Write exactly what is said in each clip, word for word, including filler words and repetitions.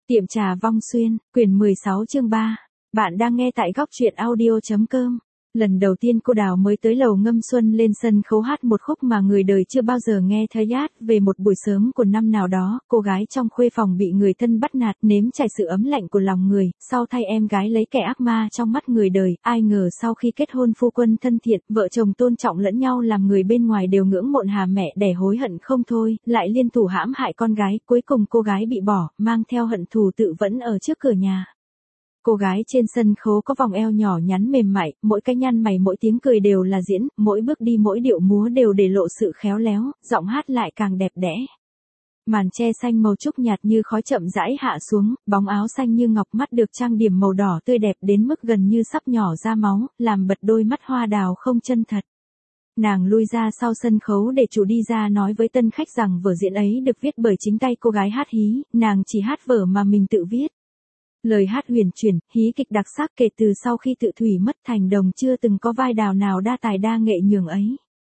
Tiệm trà Vong Xuyên, quyển mười sáu chương ba. Bạn đang nghe tại góc truyện audio.com. Lần đầu tiên cô Đào mới tới lầu Ngâm Xuân lên sân khấu hát một khúc mà người đời chưa bao giờ nghe thấy hát về một buổi sớm của năm nào đó, cô gái trong khuê phòng bị người thân bắt nạt nếm trải sự ấm lạnh của lòng người, sau thay em gái lấy kẻ ác ma trong mắt người đời, ai ngờ sau khi kết hôn phu quân thân thiện, vợ chồng tôn trọng lẫn nhau làm người bên ngoài đều ngưỡng mộ hà mẹ đẻ hối hận không thôi, lại liên thủ hãm hại con gái, cuối cùng cô gái bị bỏ, mang theo hận thù tự vẫn ở trước cửa nhà. Cô gái trên sân khấu có vòng eo nhỏ nhắn mềm mại, mỗi cái nhăn mày mỗi tiếng cười đều là diễn, mỗi bước đi mỗi điệu múa đều để lộ sự khéo léo, giọng hát lại càng đẹp đẽ. Màn che xanh màu trúc nhạt như khói chậm rãi hạ xuống, bóng áo xanh như ngọc mắt được trang điểm màu đỏ tươi đẹp đến mức gần như sắp nhỏ ra máu, làm bật đôi mắt hoa đào không chân thật. Nàng lui ra sau sân khấu để chủ đi ra nói với tân khách rằng vở diễn ấy được viết bởi chính tay cô gái hát hí, nàng chỉ hát vở mà mình tự viết. Lời hát huyền chuyển, hí kịch đặc sắc kể từ sau khi Tự Thủy mất Thành Đồng chưa từng có vai Đào nào đa tài đa nghệ nhường ấy.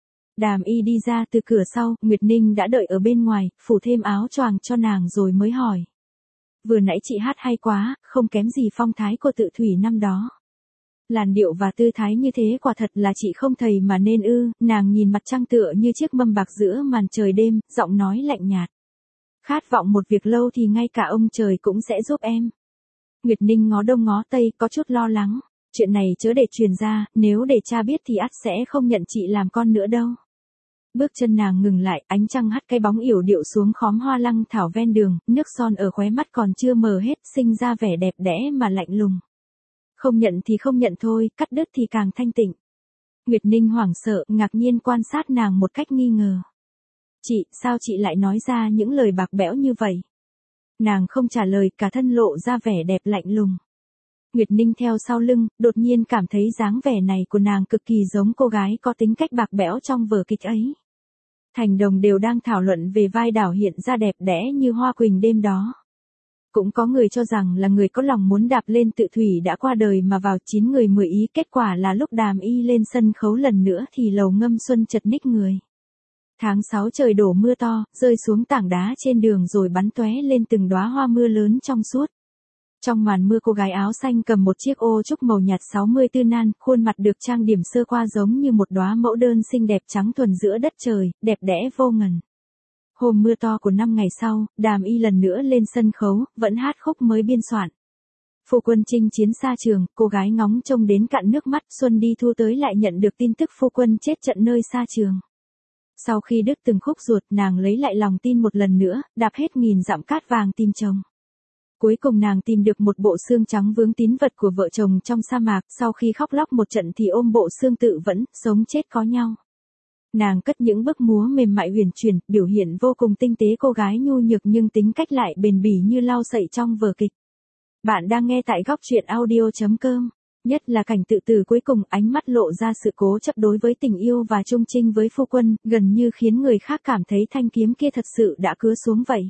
Đàm Y đi ra từ cửa sau, Nguyệt Ninh đã đợi ở bên ngoài, phủ thêm áo choàng cho nàng rồi mới hỏi. Vừa nãy chị hát hay quá, không kém gì phong thái của Tự Thủy năm đó. Làn điệu và tư thái như thế quả thật là chị không thầy mà nên ư, nàng nhìn mặt trăng tựa như chiếc mâm bạc giữa màn trời đêm, giọng nói lạnh nhạt. Khát vọng một việc lâu thì ngay cả ông trời cũng sẽ giúp em. Nguyệt Ninh ngó đông ngó tây, có chút lo lắng. Chuyện này chớ để truyền ra, nếu để cha biết thì ắt sẽ không nhận chị làm con nữa đâu. Bước chân nàng ngừng lại, ánh trăng hắt cái bóng yểu điệu xuống khóm hoa lăng thảo ven đường, nước son ở khóe mắt còn chưa mờ hết, sinh ra vẻ đẹp đẽ mà lạnh lùng. Không nhận thì không nhận thôi, cắt đứt thì càng thanh tịnh. Nguyệt Ninh hoảng sợ, ngạc nhiên quan sát nàng một cách nghi ngờ. Chị, sao chị lại nói ra những lời bạc bẽo như vậy? Nàng không trả lời, cả thân lộ ra vẻ đẹp lạnh lùng. Nguyệt Ninh theo sau lưng, đột nhiên cảm thấy dáng vẻ này của nàng cực kỳ giống cô gái có tính cách bạc bẽo trong vở kịch ấy. Thành Đồng đều đang thảo luận về vai Đào hiện ra đẹp đẽ như hoa quỳnh đêm đó. Cũng có người cho rằng là người có lòng muốn đạp lên Tự Thủy đã qua đời mà vào chín người mười ý, kết quả là lúc Đàm Y lên sân khấu lần nữa thì lầu Ngâm Xuân chật ních người. Tháng sáu trời đổ mưa to, rơi xuống tảng đá trên đường rồi bắn tóe lên từng đóa hoa mưa lớn trong suốt. Trong màn mưa cô gái áo xanh cầm một chiếc ô trúc màu nhạt sáu mươi tư nan, khuôn mặt được trang điểm sơ qua giống như một đóa mẫu đơn xinh đẹp trắng thuần giữa đất trời, đẹp đẽ vô ngần. Hôm mưa to của năm ngày sau, Đàm Y lần nữa lên sân khấu, vẫn hát khúc mới biên soạn. Phu quân chinh chiến xa trường, cô gái ngóng trông đến cạn nước mắt, xuân đi thu tới lại nhận được tin tức phu quân chết trận nơi xa trường. Sau khi đứt từng khúc ruột, nàng lấy lại lòng tin một lần nữa, đạp hết nghìn dặm cát vàng tìm chồng. Cuối cùng nàng tìm được một bộ xương trắng vướng tín vật của vợ chồng trong sa mạc, sau khi khóc lóc một trận thì ôm bộ xương tự vẫn, sống chết có nhau. Nàng cất những bước múa mềm mại huyền chuyển, biểu hiện vô cùng tinh tế cô gái nhu nhược nhưng tính cách lại bền bỉ như lau sậy trong vở kịch. Bạn đang nghe tại góc truyện audio.com. Nhất là cảnh tự tử cuối cùng, ánh mắt lộ ra sự cố chấp đối với tình yêu và trung trinh với phu quân, gần như khiến người khác cảm thấy thanh kiếm kia thật sự đã cứa xuống vậy.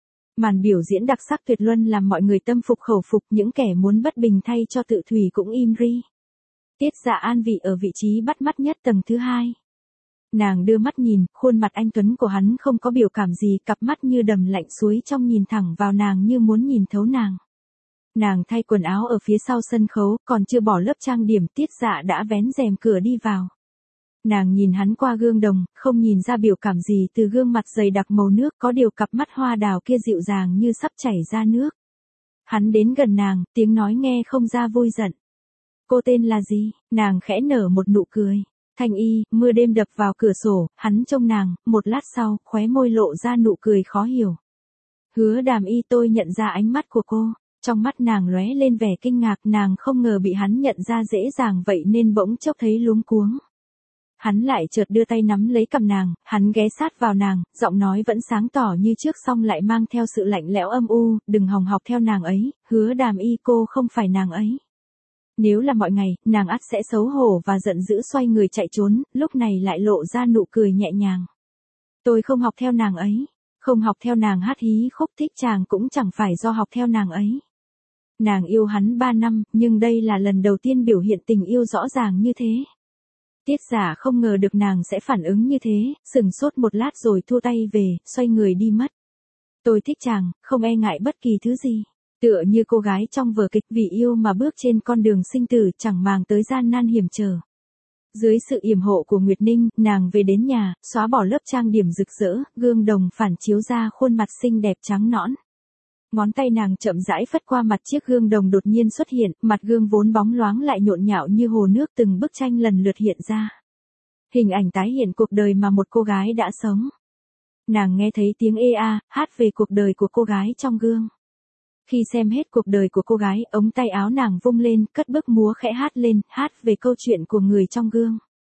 Màn biểu diễn đặc sắc tuyệt luân làm mọi người tâm phục khẩu phục, những kẻ muốn bất bình thay cho Tự Thủy cũng im ri. Tiết Dạ an vị ở vị trí bắt mắt nhất tầng thứ hai. Nàng đưa mắt nhìn, khuôn mặt anh tuấn của hắn không có biểu cảm gì, cặp mắt như đầm lạnh suối trong nhìn thẳng vào nàng như muốn nhìn thấu nàng. Nàng thay quần áo ở phía sau sân khấu, còn chưa bỏ lớp trang điểm, Tiết Dạ đã vén rèm cửa đi vào. Nàng nhìn hắn qua gương đồng, không nhìn ra biểu cảm gì từ gương mặt dày đặc màu nước, có điều cặp mắt hoa đào kia dịu dàng như sắp chảy ra nước. Hắn đến gần nàng, tiếng nói nghe không ra vui giận. Cô tên là gì? Nàng khẽ nở một nụ cười. Thanh Y, mưa đêm đập vào cửa sổ, hắn trông nàng, một lát sau, khóe môi lộ ra nụ cười khó hiểu. Hứa Đàm Y, tôi nhận ra ánh mắt của cô. Trong mắt nàng lóe lên vẻ kinh ngạc, nàng không ngờ bị hắn nhận ra dễ dàng vậy nên bỗng chốc thấy luống cuống. Hắn lại chợt đưa tay nắm lấy cằm nàng, hắn ghé sát vào nàng, giọng nói vẫn sáng tỏ như trước song lại mang theo sự lạnh lẽo âm u, đừng hòng học theo nàng ấy, Hứa Đàm Y, cô không phải nàng ấy. Nếu là mọi ngày, nàng ắt sẽ xấu hổ và giận dữ xoay người chạy trốn, lúc này lại lộ ra nụ cười nhẹ nhàng. Tôi không học theo nàng ấy. Không học theo nàng hát hí khúc thích chàng cũng chẳng phải do học theo nàng ấy. Nàng yêu hắn ba năm, nhưng đây là lần đầu tiên biểu hiện tình yêu rõ ràng như thế. Tiết Giả không ngờ được nàng sẽ phản ứng như thế, sừng sốt một lát rồi thua tay về, xoay người đi mất. Tôi thích chàng, không e ngại bất kỳ thứ gì. Tựa như cô gái trong vở kịch vì yêu mà bước trên con đường sinh tử chẳng màng tới gian nan hiểm trở. Dưới sự yểm hộ của Nguyệt Ninh, nàng về đến nhà, xóa bỏ lớp trang điểm rực rỡ, gương đồng phản chiếu ra khuôn mặt xinh đẹp trắng nõn. Ngón tay nàng chậm rãi phất qua mặt chiếc gương đồng đột nhiên xuất hiện, mặt gương vốn bóng loáng lại nhộn nhạo như hồ nước, từng bức tranh lần lượt hiện ra. Hình ảnh tái hiện cuộc đời mà một cô gái đã sống. Nàng nghe thấy tiếng ê a, hát về cuộc đời của cô gái trong gương. Khi xem hết cuộc đời của cô gái, ống tay áo nàng vung lên, cất bước múa khẽ hát lên, hát về câu chuyện của người trong gương.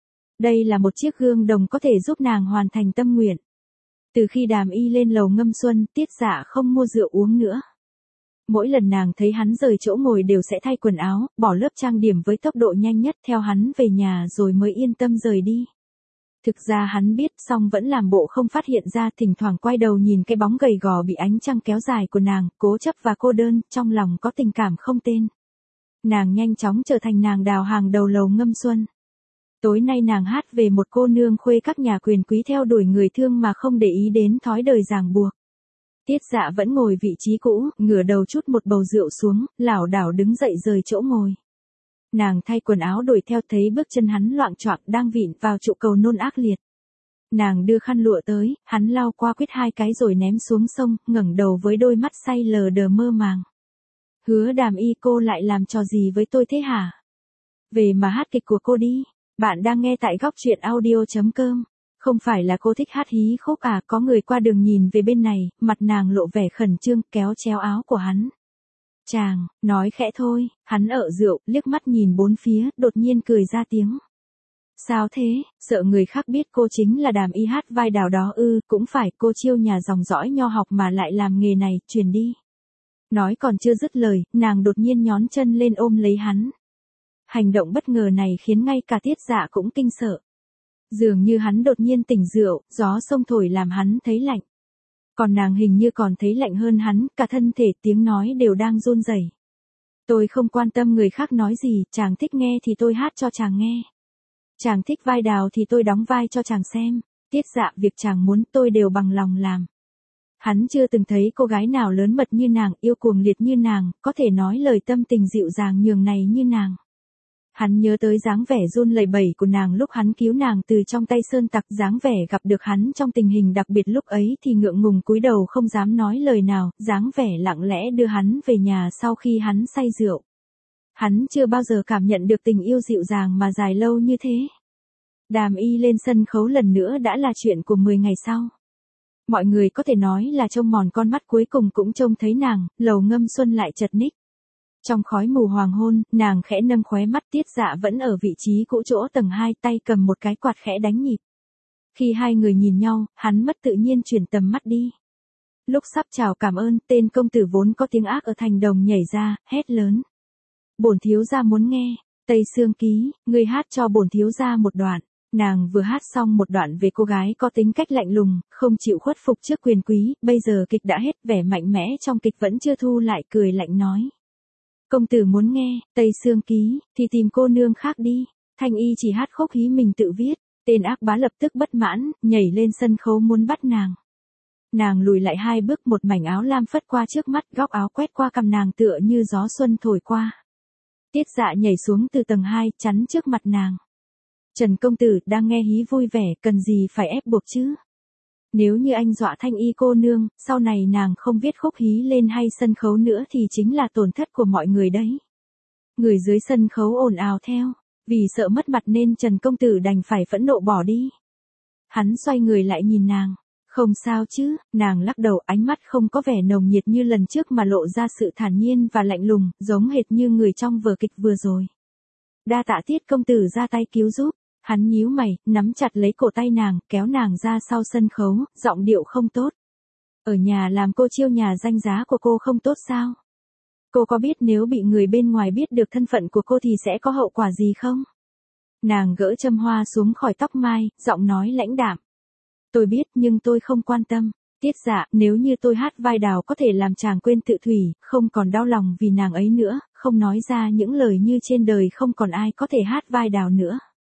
Đây là một chiếc gương đồng có thể giúp nàng hoàn thành tâm nguyện. Từ khi Đàm Y lên lầu ngâm xuân, Tiết Dạ không mua rượu uống nữa. Mỗi lần nàng thấy hắn rời chỗ ngồi đều sẽ thay quần áo, bỏ lớp trang điểm với tốc độ nhanh nhất theo hắn về nhà rồi mới yên tâm rời đi. Thực ra hắn biết song vẫn làm bộ không phát hiện ra, thỉnh thoảng quay đầu nhìn cái bóng gầy gò bị ánh trăng kéo dài của nàng, cố chấp và cô đơn, trong lòng có tình cảm không tên. Nàng nhanh chóng trở thành nàng đào hàng đầu lầu ngâm xuân. Tối nay nàng hát về một cô nương khuê các nhà quyền quý theo đuổi người thương mà không để ý đến thói đời ràng buộc. Tiết Dạ vẫn ngồi vị trí cũ, ngửa đầu chút một bầu rượu xuống, lảo đảo đứng dậy rời chỗ ngồi. Nàng thay quần áo đuổi theo, thấy bước chân hắn loạng choạng đang vịn vào trụ cầu nôn ác liệt. Nàng đưa khăn lụa tới, hắn lau qua quýt hai cái rồi ném xuống sông, ngẩng đầu với đôi mắt say lờ đờ mơ màng. Hứa Đàm Y, cô lại làm trò gì với tôi thế hả? Về mà hát kịch của cô đi. Bạn đang nghe tại góc truyện audio chấm com. Không phải là cô thích hát hí khúc à? Có người qua đường nhìn về bên này, mặt nàng lộ vẻ khẩn trương, kéo chéo áo của hắn. Chàng, nói khẽ thôi, hắn ợ rượu, liếc mắt nhìn bốn phía, đột nhiên cười ra tiếng. Sao thế, sợ người khác biết cô chính là Đàm Y hát vai Đào đó ư? Cũng phải, cô chiêu nhà dòng dõi nho học mà lại làm nghề này, truyền đi. Nói còn chưa dứt lời, nàng đột nhiên nhón chân lên ôm lấy hắn. Hành động bất ngờ này khiến ngay cả Tiết Dạ cũng kinh sợ. Dường như hắn đột nhiên tỉnh rượu, gió sông thổi làm hắn thấy lạnh. Còn nàng hình như còn thấy lạnh hơn hắn, cả thân thể tiếng nói đều đang run rẩy. Tôi không quan tâm người khác nói gì, chàng thích nghe thì tôi hát cho chàng nghe. Chàng thích vai Đào thì tôi đóng vai cho chàng xem. Tiết Dạ, việc chàng muốn tôi đều bằng lòng làm. Hắn chưa từng thấy cô gái nào lớn mật như nàng, yêu cuồng liệt như nàng, có thể nói lời tâm tình dịu dàng nhường này như nàng. Hắn nhớ tới dáng vẻ run lẩy bẩy của nàng lúc hắn cứu nàng từ trong tay sơn tặc, dáng vẻ gặp được hắn trong tình hình đặc biệt lúc ấy thì ngượng ngùng cúi đầu không dám nói lời nào, dáng vẻ lặng lẽ đưa hắn về nhà sau khi hắn say rượu. Hắn chưa bao giờ cảm nhận được tình yêu dịu dàng mà dài lâu như thế. Đàm Y lên sân khấu lần nữa đã là chuyện của mười ngày sau. Mọi người có thể nói là trông mòn con mắt, cuối cùng cũng trông thấy nàng, lầu ngâm xuân lại chật ních. Trong khói mù hoàng hôn, nàng khẽ nâng khóe mắt. Tiết Dạ vẫn ở vị trí cũ chỗ tầng hai, tay cầm một cái quạt khẽ đánh nhịp. Khi hai người nhìn nhau, hắn mất tự nhiên chuyển tầm mắt đi. Lúc sắp chào cảm ơn, tên công tử vốn có tiếng ác ở thành đồng nhảy ra, hét lớn. Bổn thiếu gia muốn nghe, Tây Sương Ký, ngươi hát cho bổn thiếu gia một đoạn. Nàng vừa hát xong một đoạn về cô gái có tính cách lạnh lùng, không chịu khuất phục trước quyền quý, bây giờ kịch đã hết, vẻ mạnh mẽ trong kịch vẫn chưa thu lại, cười lạnh nói. Công tử muốn nghe, Tây Sương Ký, thì tìm cô nương khác đi. Thanh Y chỉ hát khúc hí mình tự viết. Tên ác bá lập tức bất mãn, nhảy lên sân khấu muốn bắt nàng. Nàng lùi lại hai bước, một mảnh áo lam phất qua trước mắt, góc áo quét qua cằm nàng tựa như gió xuân thổi qua. Tiết Dạ nhảy xuống từ tầng hai, chắn trước mặt nàng. Trần công tử đang nghe hí vui vẻ, cần gì phải ép buộc chứ? Nếu như anh dọa Thanh Y cô nương, sau này nàng không viết khúc hí lên hay sân khấu nữa thì chính là tổn thất của mọi người đấy. Người dưới sân khấu ồn ào theo, vì sợ mất mặt nên Trần công tử đành phải phẫn nộ bỏ đi. Hắn xoay người lại nhìn nàng. Không sao chứ? Nàng lắc đầu, ánh mắt không có vẻ nồng nhiệt như lần trước mà lộ ra sự thản nhiên và lạnh lùng, giống hệt như người trong vở kịch vừa rồi. Đa tạ Tiết công tử ra tay cứu giúp. Hắn nhíu mày, nắm chặt lấy cổ tay nàng, kéo nàng ra sau sân khấu, giọng điệu không tốt. Ở nhà làm cô chiêu nhà danh giá của cô không tốt sao? Cô có biết nếu bị người bên ngoài biết được thân phận của cô thì sẽ có hậu quả gì không? Nàng gỡ châm hoa xuống khỏi tóc mai, giọng nói lãnh đạm. Tôi biết nhưng tôi không quan tâm. Tiết Dạ, nếu như tôi hát vai Đào có thể làm chàng quên tự thủy, không còn đau lòng vì nàng ấy nữa, không nói ra những lời như trên đời không còn ai có thể hát vai Đào nữa.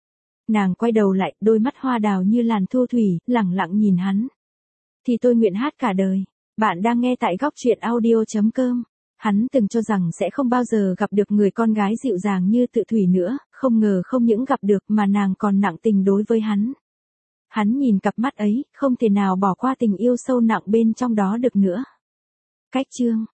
Nàng quay đầu lại, đôi mắt hoa đào như làn thu thủy, lẳng lặng nhìn hắn. Thì tôi nguyện hát cả đời. Bạn đang nghe tại góc truyện audio chấm com. Hắn từng cho rằng sẽ không bao giờ gặp được người con gái dịu dàng như Tự Thủy nữa, không ngờ không những gặp được mà nàng còn nặng tình đối với hắn. Hắn nhìn cặp mắt ấy, không thể nào bỏ qua tình yêu sâu nặng bên trong đó được nữa. Cách chương